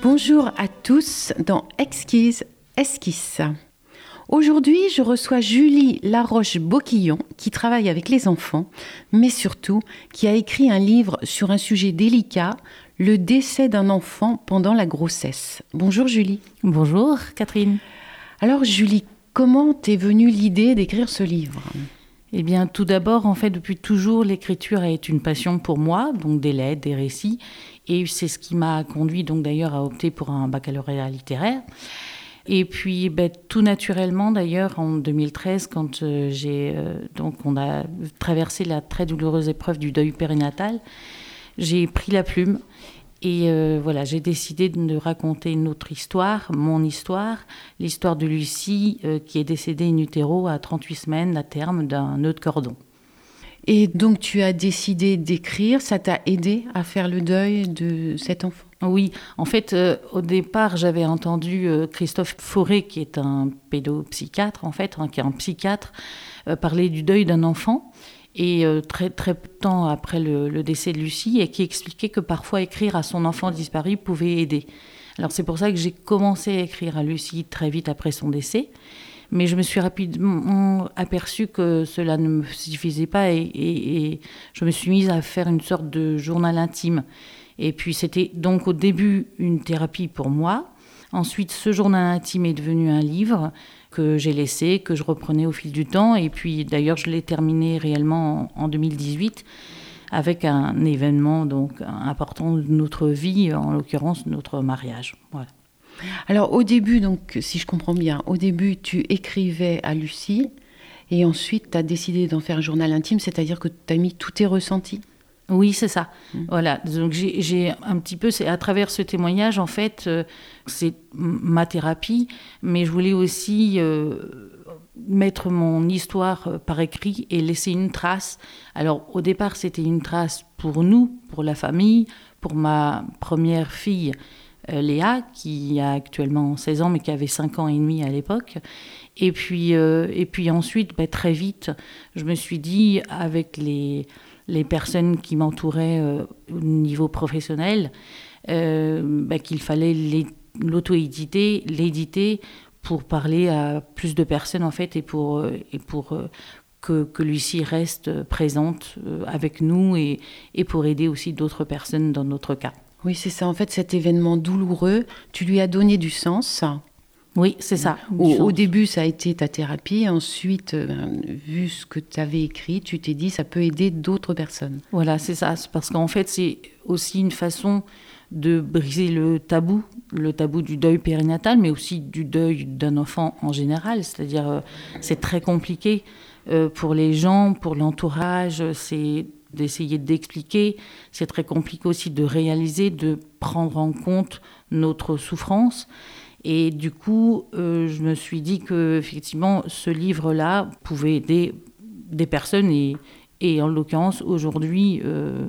Bonjour à tous dans Exquise Esquisse. Aujourd'hui, je reçois Julie Laroche-Boquillon qui travaille avec les enfants, mais surtout qui a écrit un livre sur un sujet délicat, le décès d'un enfant pendant la grossesse. Bonjour Julie. Bonjour Catherine. Alors Julie, comment t'es venue l'idée d'écrire ce livre ? Eh bien, tout d'abord, en fait, depuis toujours, l'écriture est une passion pour moi, donc des lettres, des récits, et c'est ce qui m'a conduit donc d'ailleurs à opter pour un baccalauréat littéraire. Et puis, tout naturellement, d'ailleurs, en 2013, quand on a traversé la très douloureuse épreuve du deuil périnatal, j'ai pris la plume. Et j'ai décidé de raconter une autre histoire, mon histoire, l'histoire de Lucie qui est décédée in utero à 38 semaines à terme d'un nœud de cordon. Et donc tu as décidé d'écrire, ça t'a aidé à faire le deuil de cet enfant ? Oui, en fait, au départ, j'avais entendu Christophe Fauré, qui est un pédopsychiatre, en fait, qui est un psychiatre, parler du deuil d'un enfant. Et très peu de temps après le décès de Lucie, et qui expliquait que parfois écrire à son enfant disparu pouvait aider. Alors c'est pour ça que j'ai commencé à écrire à Lucie très vite après son décès, mais je me suis rapidement aperçue que cela ne me suffisait pas et je me suis mise à faire une sorte de journal intime. Et puis c'était donc au début une thérapie pour moi. Ensuite, ce journal intime est devenu un livre que j'ai laissé, que je reprenais au fil du temps. Et puis, d'ailleurs, je l'ai terminé réellement en 2018 avec un événement donc important de notre vie, en l'occurrence notre mariage. Voilà. Alors, au début, donc, si je comprends bien, au début, tu écrivais à Lucie et ensuite, tu as décidé d'en faire un journal intime, c'est-à-dire que tu as mis tous tes ressentis ? Oui, c'est ça. Voilà. Donc j'ai un petit peu, c'est à travers ce témoignage, en fait, c'est ma thérapie, mais je voulais aussi mettre mon histoire par écrit et laisser une trace. Alors, au départ, c'était une trace pour nous, pour la famille, pour ma première fille, Léa, qui a actuellement 16 ans, mais qui avait 5 ans et demi à l'époque. Et puis ensuite, très vite, je me suis dit, avec les personnes qui m'entouraient au niveau professionnel, qu'il fallait l'auto-éditer, l'éditer pour parler à plus de personnes en fait et pour que Lucie reste présente avec nous et pour aider aussi d'autres personnes dans notre cas. Oui, c'est ça. En fait, cet événement douloureux, tu lui as donné du sens. Oui, c'est ça. Au début, ça a été ta thérapie. Ensuite, vu ce que tu avais écrit, tu t'es dit ça peut aider d'autres personnes. Voilà, c'est ça. C'est parce qu'en fait, c'est aussi une façon de briser le tabou du deuil périnatal, mais aussi du deuil d'un enfant en général. C'est-à-dire, c'est très compliqué pour les gens, pour l'entourage. C'est d'essayer d'expliquer. C'est très compliqué aussi de réaliser, de prendre en compte notre souffrance. Et du coup, je me suis dit qu'effectivement, ce livre-là pouvait aider des personnes. Et en l'occurrence, aujourd'hui,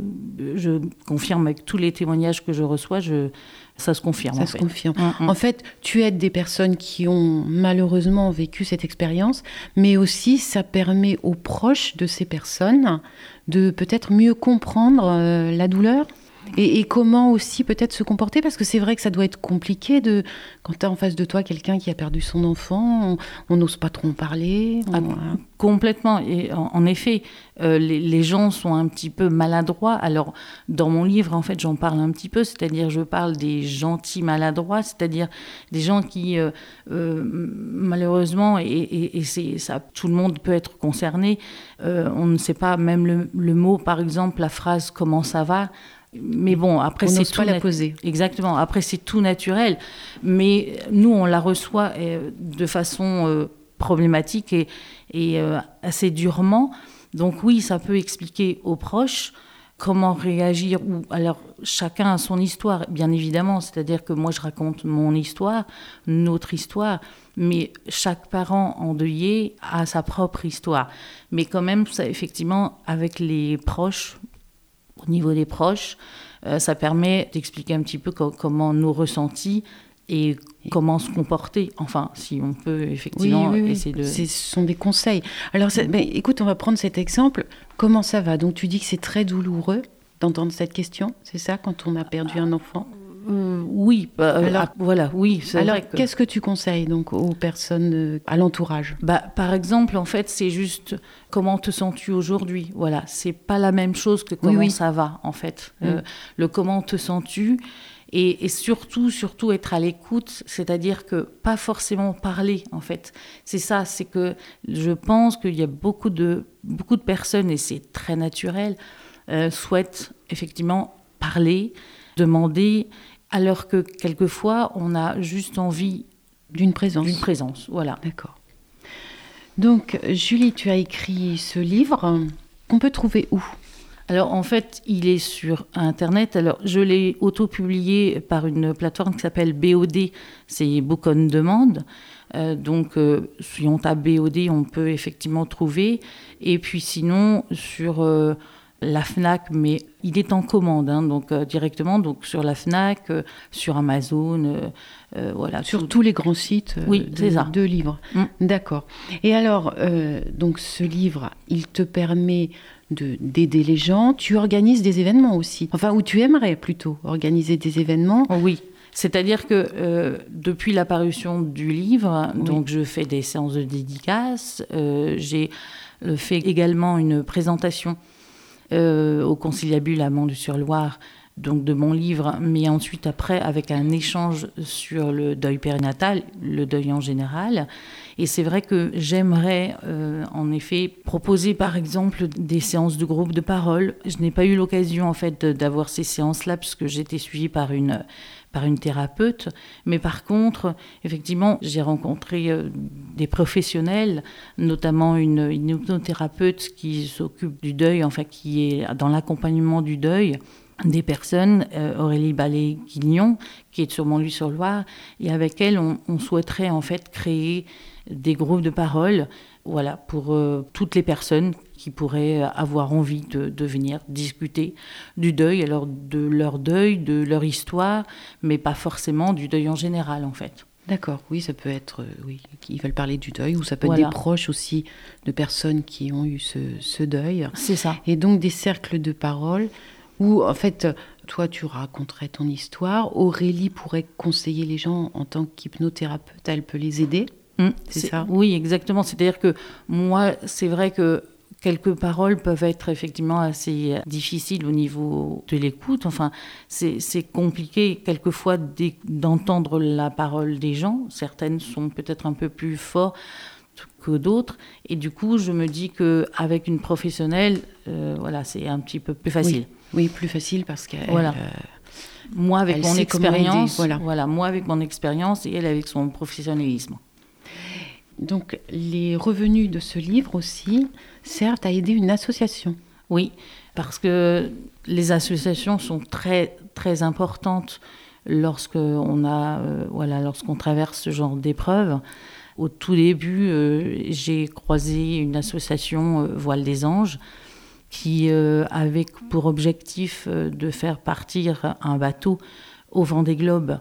je confirme avec tous les témoignages que je reçois, ça se confirme. Ça se confirme. En fait, tu aides des personnes qui ont malheureusement vécu cette expérience, mais aussi ça permet aux proches de ces personnes de peut-être mieux comprendre la douleur. Et comment aussi peut-être se comporter, parce que c'est vrai que ça doit être compliqué quand tu as en face de toi quelqu'un qui a perdu son enfant, on n'ose pas trop en parler. Complètement. Et en effet, les gens sont un petit peu maladroits. Alors, dans mon livre, en fait, j'en parle un petit peu, c'est-à-dire je parle des gentils maladroits, c'est-à-dire des gens qui, malheureusement, et c'est ça, tout le monde peut être concerné, on ne sait pas même le mot, par exemple, la phrase « comment ça va ?» Mais bon, après, c'est tout la poser. Exactement. Après, c'est tout naturel. Mais nous, on la reçoit de façon problématique et assez durement. Donc oui, ça peut expliquer aux proches comment réagir. Alors, chacun a son histoire, bien évidemment. C'est-à-dire que moi, je raconte mon histoire, notre histoire. Mais chaque parent endeuillé a sa propre histoire. Mais quand même, ça, effectivement, avec les proches, au niveau des proches, ça permet d'expliquer un petit peu comment nos ressentis et comment se comporter. Enfin, si on peut effectivement essayer de... Ce sont des conseils. Alors, écoute, on va prendre cet exemple. Comment ça va ? Donc, tu dis que c'est très douloureux d'entendre cette question, c'est ça, quand on a perdu un enfant ? Oui, voilà, oui. Alors, qu'est-ce que tu conseilles donc aux personnes à l'entourage? Par exemple, en fait, c'est juste comment te sens-tu aujourd'hui? Voilà, c'est pas la même chose que comment ça va, en fait. Le comment te sens-tu et surtout être à l'écoute, c'est-à-dire que pas forcément parler, en fait. C'est ça, c'est que je pense qu'il y a beaucoup de personnes, et c'est très naturel, souhaitent effectivement parler, demander, alors que quelquefois, on a juste envie d'une présence. Voilà. D'accord. Donc, Julie, tu as écrit ce livre qu'on peut trouver où? Alors, en fait, il est sur Internet. Alors, je l'ai auto-publié par une plateforme qui s'appelle BOD, c'est Book on Demand. Donc, si on tape BOD, on peut effectivement trouver. Et puis sinon, sur la FNAC, mais il est en commande, donc directement, donc sur la FNAC, sur Amazon, voilà. Sur tous les grands sites de livres. D'accord. Et alors, donc ce livre, il te permet d'aider les gens. Tu organises des événements aussi. Enfin, ou tu aimerais plutôt organiser des événements. Oui. C'est-à-dire que depuis la parution du livre, donc je fais des séances de dédicaces. J'ai fait également une présentation au conciliabule à Mont-du-sur-Loire, donc de mon livre, mais ensuite après avec un échange sur le deuil périnatal, le deuil en général. Et c'est vrai que j'aimerais en effet proposer par exemple des séances de groupe de parole. Je n'ai pas eu l'occasion en fait d'avoir ces séances-là puisque j'étais suivie par une thérapeute, mais par contre, effectivement, j'ai rencontré des professionnels, notamment une hypnothérapeute qui s'occupe du deuil, enfin qui est dans l'accompagnement du deuil des personnes, Aurélie Ballet-Guignon, qui est sur Mont-du-sur-Loire, et avec elle, on souhaiterait en fait créer des groupes de parole, voilà, pour toutes les personnes qui pourraient avoir envie de venir discuter du deuil, alors de leur deuil, de leur histoire, mais pas forcément du deuil en général, en fait. D'accord, oui, ça peut être, ils veulent parler du deuil, ou ça peut être des proches aussi de personnes qui ont eu ce deuil. C'est ça. Et donc des cercles de parole où, en fait, toi, tu raconterais ton histoire, Aurélie pourrait conseiller les gens en tant qu'hypnothérapeute, elle peut les aider. C'est ça? Oui, exactement. C'est-à-dire que moi, c'est vrai que quelques paroles peuvent être effectivement assez difficiles au niveau de l'écoute. Enfin, c'est compliqué quelquefois d'entendre la parole des gens. Certaines sont peut-être un peu plus fortes que d'autres. Et du coup, je me dis qu'avec une professionnelle, voilà, c'est un petit peu plus facile. Oui, plus facile parce qu'elle... Voilà. Moi, avec mon expérience, moi avec mon expérience et elle avec son professionnalisme. Donc, les revenus de ce livre aussi servent à aider une association. Oui, parce que les associations sont très, très importantes lorsqu'on traverse ce genre d'épreuve. Au tout début, j'ai croisé une association Voile des Anges qui avait pour objectif de faire partir un bateau au Vendée Globe.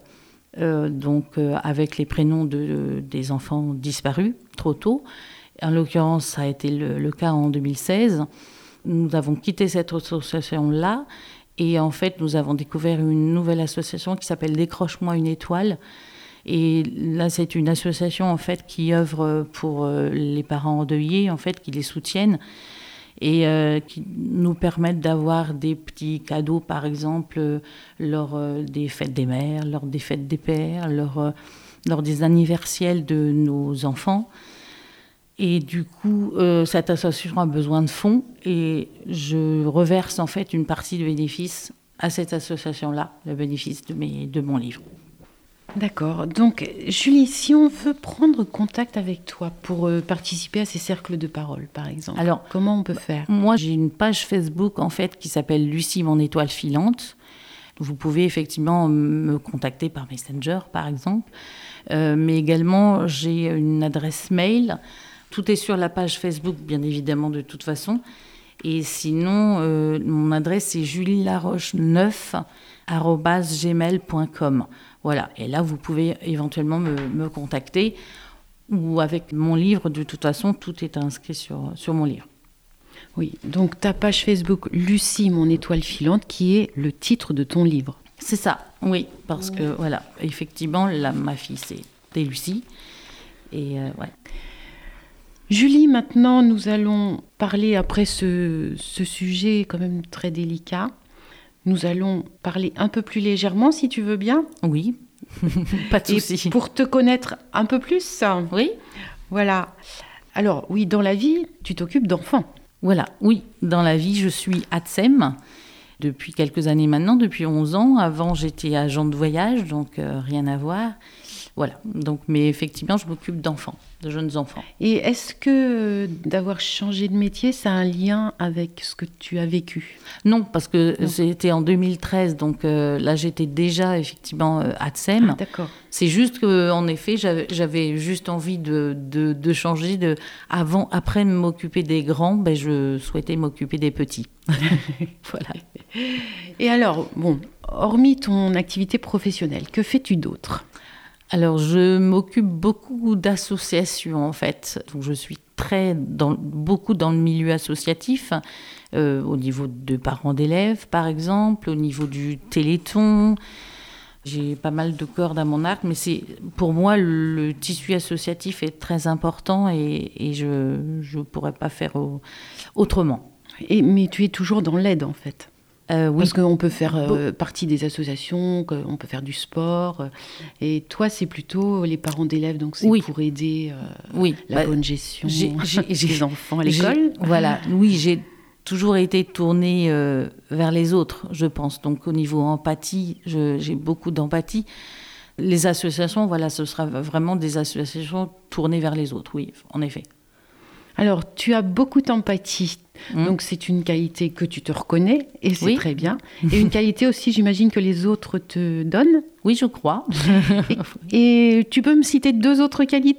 Avec les prénoms des enfants disparus trop tôt. En l'occurrence, ça a été le cas en 2016. Nous avons quitté cette association-là et en fait, nous avons découvert une nouvelle association qui s'appelle Décroche-moi une étoile. Et là, c'est une association en fait qui œuvre pour les parents endeuillés, en fait, qui les soutiennent et qui nous permettent d'avoir des petits cadeaux, par exemple, lors des fêtes des mères, lors des fêtes des pères, lors des anniversaires de nos enfants. Et du coup, cette association a besoin de fonds et je reverse en fait une partie du bénéfice à cette association-là, le bénéfice de mon livre. D'accord. Donc, Julie, si on veut prendre contact avec toi pour participer à ces cercles de parole, par exemple, alors, comment on peut faire? Moi, j'ai une page Facebook, en fait, qui s'appelle Lucie, mon étoile filante. Vous pouvez effectivement me contacter par Messenger, par exemple. Mais également, j'ai une adresse mail. Tout est sur la page Facebook, bien évidemment, de toute façon. Et sinon, mon adresse, c'est julielaroche9@gmail.com. Voilà, et là, vous pouvez éventuellement me contacter ou avec mon livre, de toute façon, tout est inscrit sur mon livre. Oui, donc ta page Facebook, Lucie, mon étoile filante, qui est le titre de ton livre. C'est ça. Oui, parce que, voilà, effectivement, ma fille, c'était Lucie. Et ouais. Julie, maintenant, nous allons parler, après ce sujet quand même très délicat, nous allons parler un peu plus légèrement, si tu veux bien. Oui, pas de souci. Et pour te connaître un peu plus. Oui. Voilà. Alors, oui, dans la vie, tu t'occupes d'enfants. Voilà, oui, dans la vie, je suis ATSEM depuis quelques années maintenant, depuis 11 ans. Avant, j'étais agent de voyage, donc rien à voir. Voilà, donc, mais effectivement, je m'occupe d'enfants, de jeunes enfants. Et est-ce que d'avoir changé de métier, ça a un lien avec ce que tu as vécu ? Non, parce que c'était en 2013, donc là, j'étais déjà effectivement ATSEM. Ah, d'accord. C'est juste qu'en effet, j'avais juste envie de changer. Après m'occuper des grands, je souhaitais m'occuper des petits. Voilà. Et alors, bon, hormis ton activité professionnelle, que fais-tu d'autre ? Alors, je m'occupe beaucoup d'associations, en fait. Donc, je suis beaucoup dans le milieu associatif, au niveau de parents d'élèves, par exemple, au niveau du Téléthon. J'ai pas mal de cordes à mon arc, mais pour moi, le tissu associatif est très important et je ne pourrais pas faire autrement. Mais tu es toujours dans l'aide, en fait. Oui. Parce qu'on peut faire partie des associations, on peut faire du sport. Et toi, c'est plutôt les parents d'élèves, donc c'est pour aider la bonne gestion des enfants à l'école. Voilà, oui, j'ai toujours été tournée vers les autres, je pense. Donc au niveau empathie, j'ai beaucoup d'empathie. Les associations, voilà, ce sera vraiment des associations tournées vers les autres, oui, en effet. Alors, tu as beaucoup d'empathie, donc c'est une qualité que tu te reconnais, et c'est très bien. Et une qualité aussi, j'imagine, que les autres te donnent. Oui, je crois. et tu peux me citer 2 autres qualités ?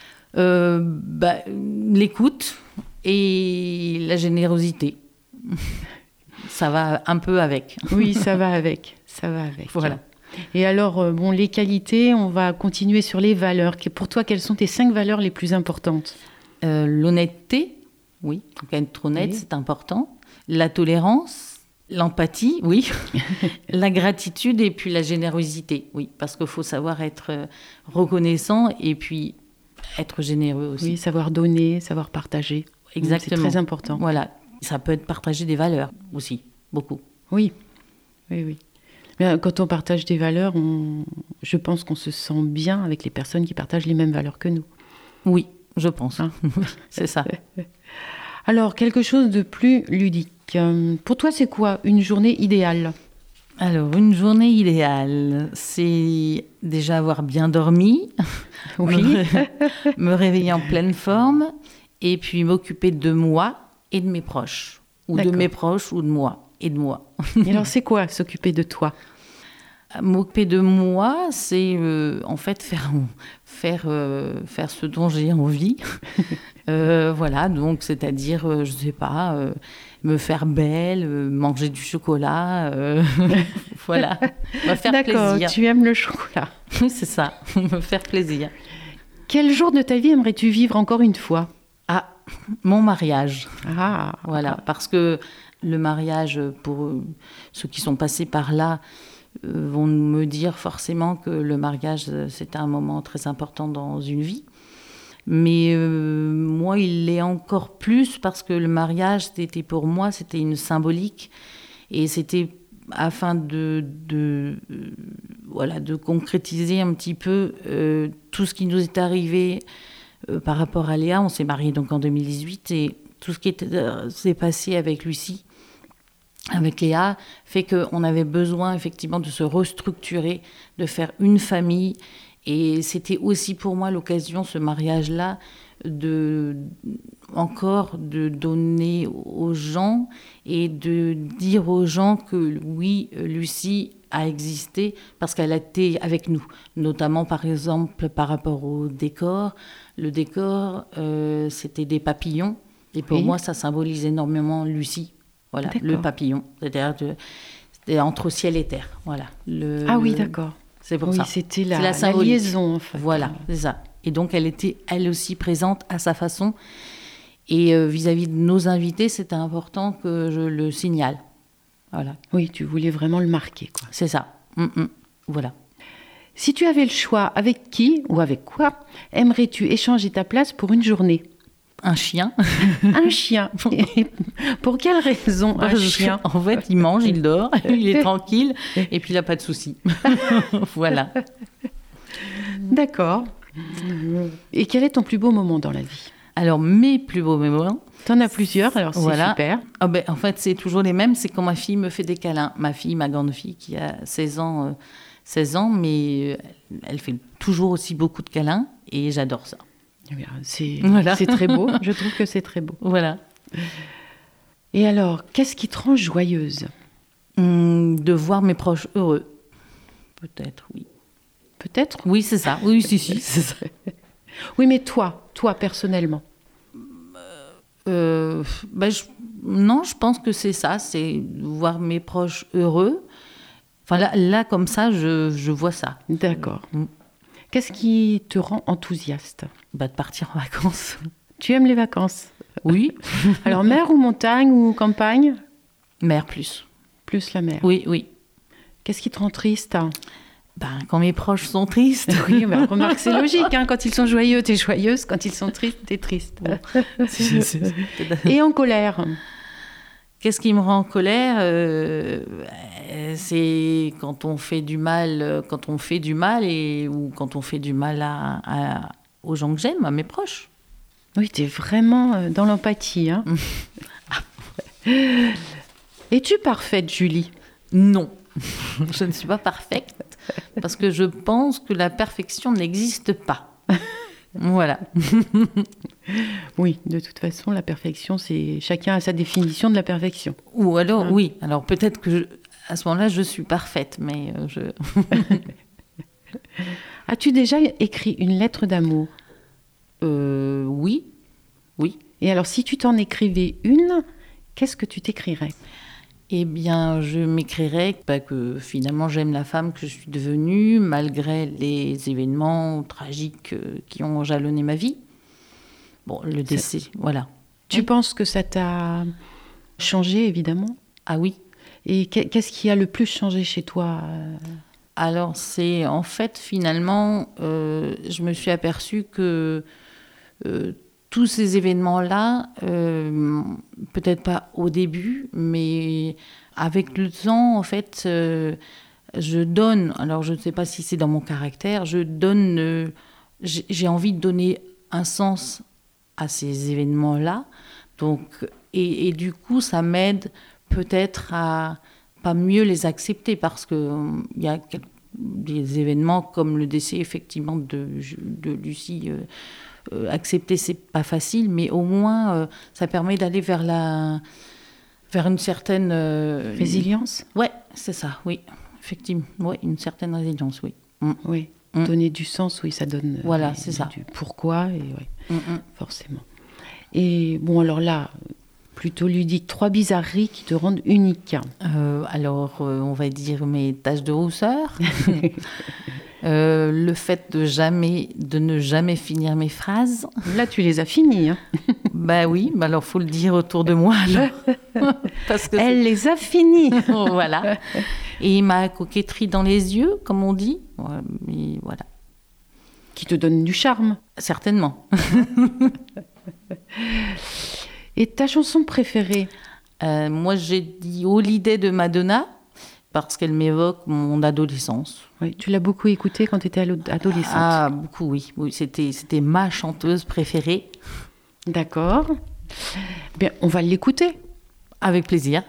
L'écoute et la générosité. Ça va un peu avec. Oui, ça va avec. Voilà. Et alors, les qualités, on va continuer sur les valeurs. Pour toi, quelles sont tes 5 valeurs les plus importantes ? L'honnêteté, oui, donc être honnête, c'est important. La tolérance, l'empathie, oui. La gratitude et puis la générosité, oui, parce qu'il faut savoir être reconnaissant et puis être généreux aussi. Oui, savoir donner, savoir partager. Exactement. C'est très important. Voilà, ça peut être partager des valeurs aussi, beaucoup. Oui. Mais quand on partage des valeurs, je pense qu'on se sent bien avec les personnes qui partagent les mêmes valeurs que nous. Oui. Je pense, c'est ça. Alors, quelque chose de plus ludique. Pour toi, c'est quoi une journée idéale ? Alors, une journée idéale, c'est déjà avoir bien dormi, me réveiller en pleine forme, et puis m'occuper de moi et de mes proches. Ou de mes proches ou de moi et de moi. Et alors, c'est quoi s'occuper de toi ? M'occuper de moi, c'est en fait faire ce dont j'ai envie. Voilà, donc c'est-à-dire, je sais pas, me faire belle, manger du chocolat, voilà, me faire plaisir. D'accord, tu aimes le chocolat. Oui, c'est ça, me faire plaisir. Quel jour de ta vie aimerais-tu vivre encore une fois ? Ah, mon mariage. Ah, voilà, parce que le mariage, pour ceux qui sont passés par là, vont me dire forcément que le mariage, c'était un moment très important dans une vie. Mais moi, il l'est encore plus parce que le mariage, pour moi, c'était une symbolique. Et c'était afin de concrétiser un petit peu tout ce qui nous est arrivé par rapport à Léa. On s'est mariés donc en 2018 et tout ce qui s'est passé avec Lucie, avec Léa, fait qu'on avait besoin effectivement de se restructurer, de faire une famille. Et c'était aussi pour moi l'occasion, ce mariage-là, encore de donner aux gens et de dire aux gens que oui, Lucie a existé parce qu'elle a été avec nous. Notamment, par exemple, par rapport au décor. Le décor, c'était des papillons. Et pour moi, ça symbolise énormément Lucie. Voilà, le papillon. C'est-à-dire c'était entre ciel et terre. Voilà. Oui, d'accord. C'est pour ça. C'était la liaison, en fait. Voilà, c'est ça. Et donc, elle était, elle aussi, présente à sa façon. Et vis-à-vis de nos invités, c'était important que je le signale. Voilà. Oui, tu voulais vraiment le marquer, quoi. C'est ça. Voilà. Si tu avais le choix, avec qui ou avec quoi aimerais-tu échanger ta place pour une journée? Un chien. Un chien. Pour quelle raison un chien? En fait, il mange, il dort, il est tranquille et puis il n'a pas de soucis. Voilà. D'accord. Et quel est ton plus beau moment dans la vie? Alors, mes plus beaux moments... T'en as plusieurs, alors c'est super. En fait, c'est toujours les mêmes. C'est quand ma fille me fait des câlins. Ma grande fille qui a 16 ans, mais elle fait toujours aussi beaucoup de câlins et j'adore ça. C'est très beau. Je trouve que c'est très beau. Voilà. Et alors, qu'est-ce qui te rend joyeuse? De voir mes proches heureux. Peut-être, oui. Peut-être? Oui, c'est ça. Oui, si, c'est ça. Oui, mais toi personnellement? Non, je pense que c'est ça, c'est voir mes proches heureux. Enfin, là comme ça, je vois ça. D'accord. Qu'est-ce qui te rend enthousiaste? De partir en vacances. Tu aimes les vacances? Oui. Alors, mer ou montagne ou campagne? Mer plus. Plus la mer? Oui. Qu'est-ce qui te rend triste? Quand mes proches sont tristes. Oui, remarque, c'est logique. Quand ils sont joyeux, t'es joyeuse. Quand ils sont tristes, t'es triste. Bon. Et en colère? Qu'est-ce qui me rend en colère? C'est quand on fait du mal, ou quand on fait du mal aux gens que j'aime, à mes proches. Oui, t'es vraiment dans l'empathie. Hein. Es-tu parfaite, Julie? Non. Je ne suis pas parfaite parce que je pense que la perfection n'existe pas. Voilà. Oui, de toute façon, la perfection, c'est chacun a sa définition de la perfection. Ou alors, oui. Alors peut-être que à ce moment-là, je suis parfaite, mais As-tu déjà écrit une lettre d'amour? Oui. Et alors, si tu t'en écrivais une, qu'est-ce que tu t'écrirais? Eh bien, je m'écrirais que finalement j'aime la femme que je suis devenue, malgré les événements tragiques qui ont jalonné ma vie. Bon, le décès, voilà. Tu penses que ça t'a changé, évidemment? Ah oui. Et qu'est-ce qui a le plus changé chez toi? Alors, c'est en fait, finalement, je me suis aperçue que tous ces événements-là, peut-être pas au début, mais avec le temps, en fait, je donne, alors je ne sais pas si c'est dans mon caractère, j'ai envie de donner un sens à ces événements-là. Donc, et du coup, ça m'aide peut-être à pas mieux les accepter parce qu'il y a des événements comme le décès, effectivement, de Lucie. Accepter, c'est pas facile, mais au moins, ça permet d'aller vers une certaine... Résilience? Ouais, c'est ça, oui. Effectivement, ouais, une certaine résilience, oui. Oui, donner du sens, oui, ça donne voilà, c'est ça. Du pourquoi, et forcément. Et bon, alors là, plutôt ludique, 3 bizarreries qui te rendent unique. On va dire mes taches de rousseur. Le fait de ne jamais finir mes phrases. Là, tu les as finies. Hein. Oui, alors faut le dire autour de moi. Alors. Parce que elle les a finies. Voilà. Et ma coquetterie dans les yeux, comme on dit. Mais voilà. Qui te donne du charme. Certainement. Et ta chanson préférée? Moi, j'ai dit Holiday de Madonna. Parce qu'elle m'évoque mon adolescence. Oui, tu l'as beaucoup écoutée quand tu étais adolescente? Ah, beaucoup, oui. C'était ma chanteuse préférée. D'accord. Bien, on va l'écouter. Avec plaisir.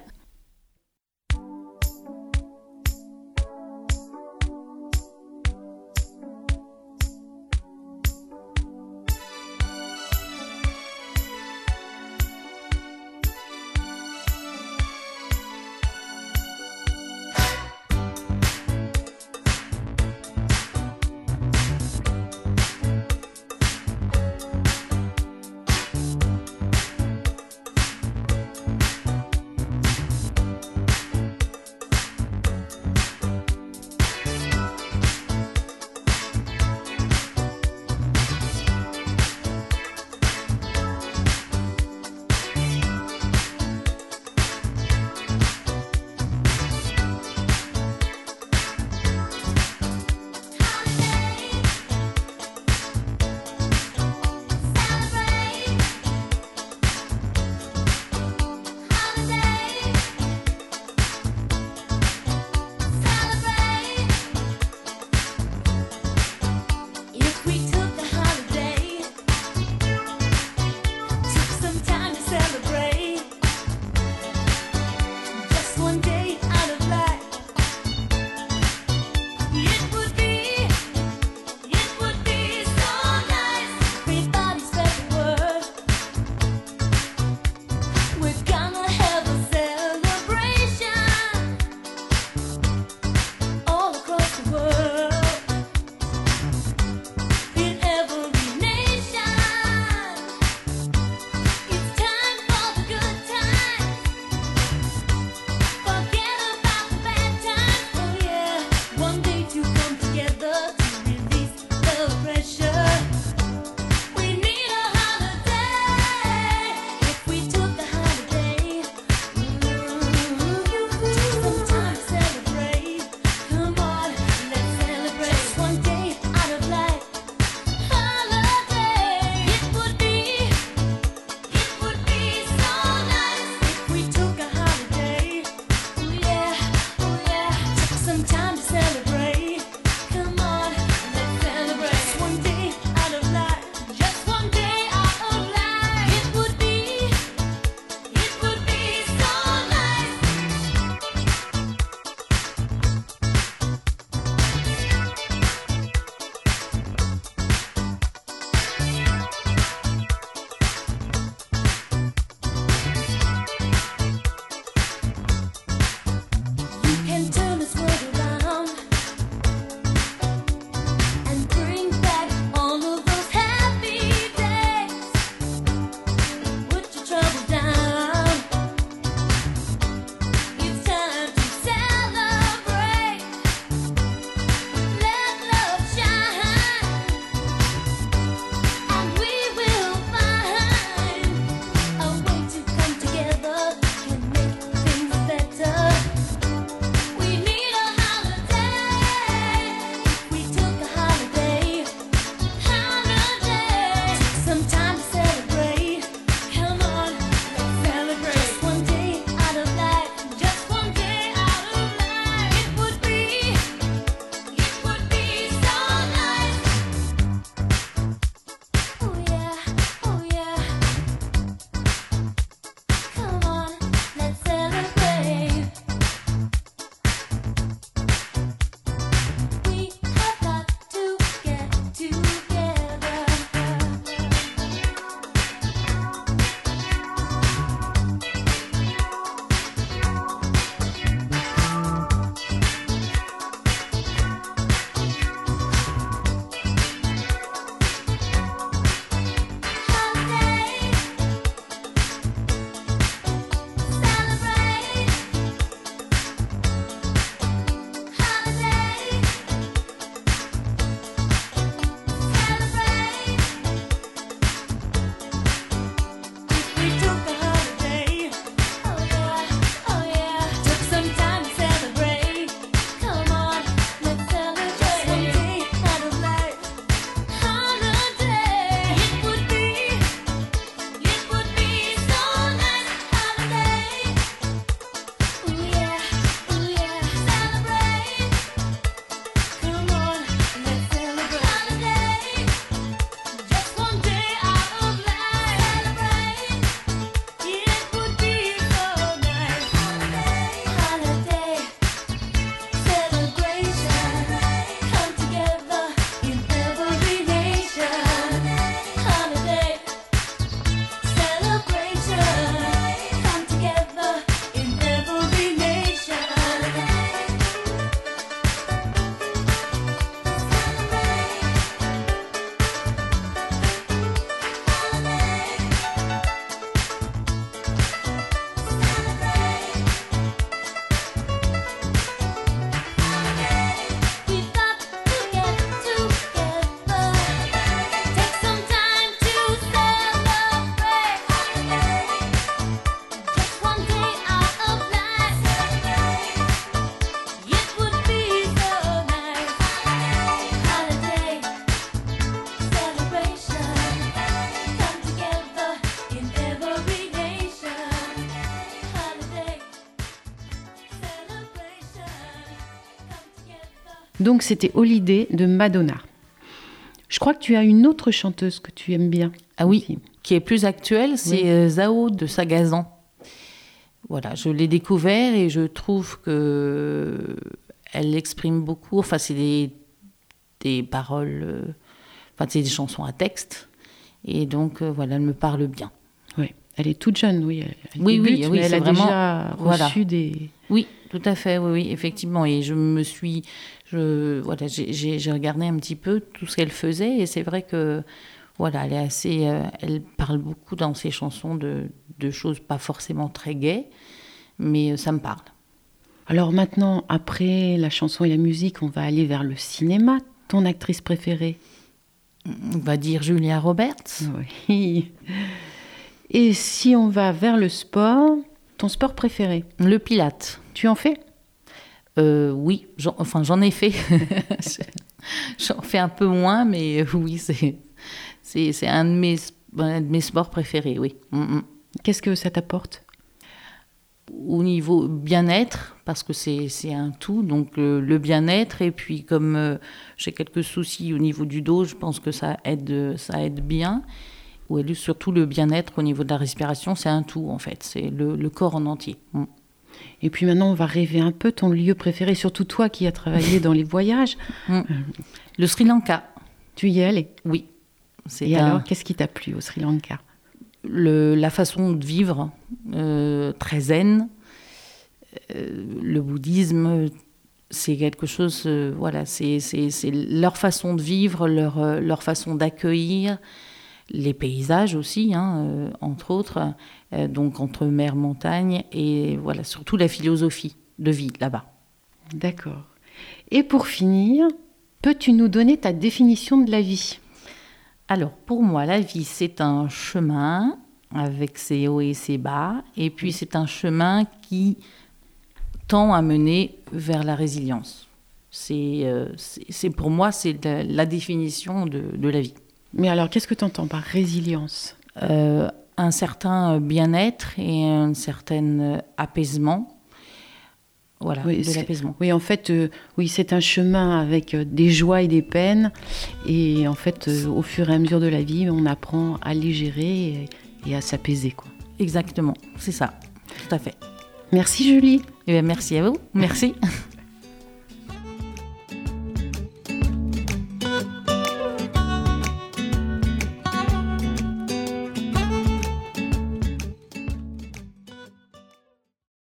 Donc c'était Holiday de Madonna. Je crois que tu as une autre chanteuse que tu aimes bien. Ah oui, aussi, qui est plus actuelle, c'est Zao de Sagazan. Voilà, je l'ai découvert et je trouve que elle exprime beaucoup. Enfin, c'est des paroles, c'est des chansons à texte. Et donc, voilà, elle me parle bien. Oui, elle est toute jeune, oui. Elle oui, débute, oui, elle a vraiment, déjà reçu des... Oui, tout à fait, oui, effectivement. Et j'ai regardé un petit peu tout ce qu'elle faisait. Et c'est vrai que, voilà, elle parle beaucoup dans ses chansons de choses pas forcément très gaies, mais ça me parle. Alors maintenant, après la chanson et la musique, on va aller vers le cinéma. Ton actrice préférée? On va dire Julia Roberts. Oui. Et si on va vers le sport, ton sport préféré? Le pilate. Tu en fais? Oui, j'en ai fait. J'en fais un peu moins, mais oui, c'est un de mes sports préférés, oui. Qu'est-ce que ça t'apporte? Au niveau bien-être, parce que c'est un tout, donc le bien-être, et puis comme j'ai quelques soucis au niveau du dos, je pense que ça aide bien. Ou surtout le bien-être au niveau de la respiration, c'est un tout en fait, c'est le corps en entier. Et puis maintenant, on va rêver un peu ton lieu préféré, surtout toi qui as travaillé dans les voyages. Le Sri Lanka. Tu y es allé? Oui. Alors, qu'est-ce qui t'a plu au Sri Lanka? La façon de vivre, très zen. Le bouddhisme, c'est quelque chose, c'est leur façon de vivre, leur façon d'accueillir, les paysages aussi, entre autres, donc entre mer, montagne, et voilà, surtout la philosophie de vie là-bas. D'accord. Et pour finir, peux-tu nous donner ta définition de la vie? Alors, pour moi, la vie, c'est un chemin avec ses hauts et ses bas, et puis c'est un chemin qui tend à mener vers la résilience. C'est pour moi, c'est la définition de la vie. Mais alors, qu'est-ce que tu entends par résilience? Un certain bien-être et un certain apaisement. Voilà, oui, de l'apaisement. Oui, en fait, c'est un chemin avec des joies et des peines. Et en fait, au fur et à mesure de la vie, on apprend à les gérer et à s'apaiser, quoi. Exactement, c'est ça, tout à fait. Merci Julie. Et bien, merci à vous, merci.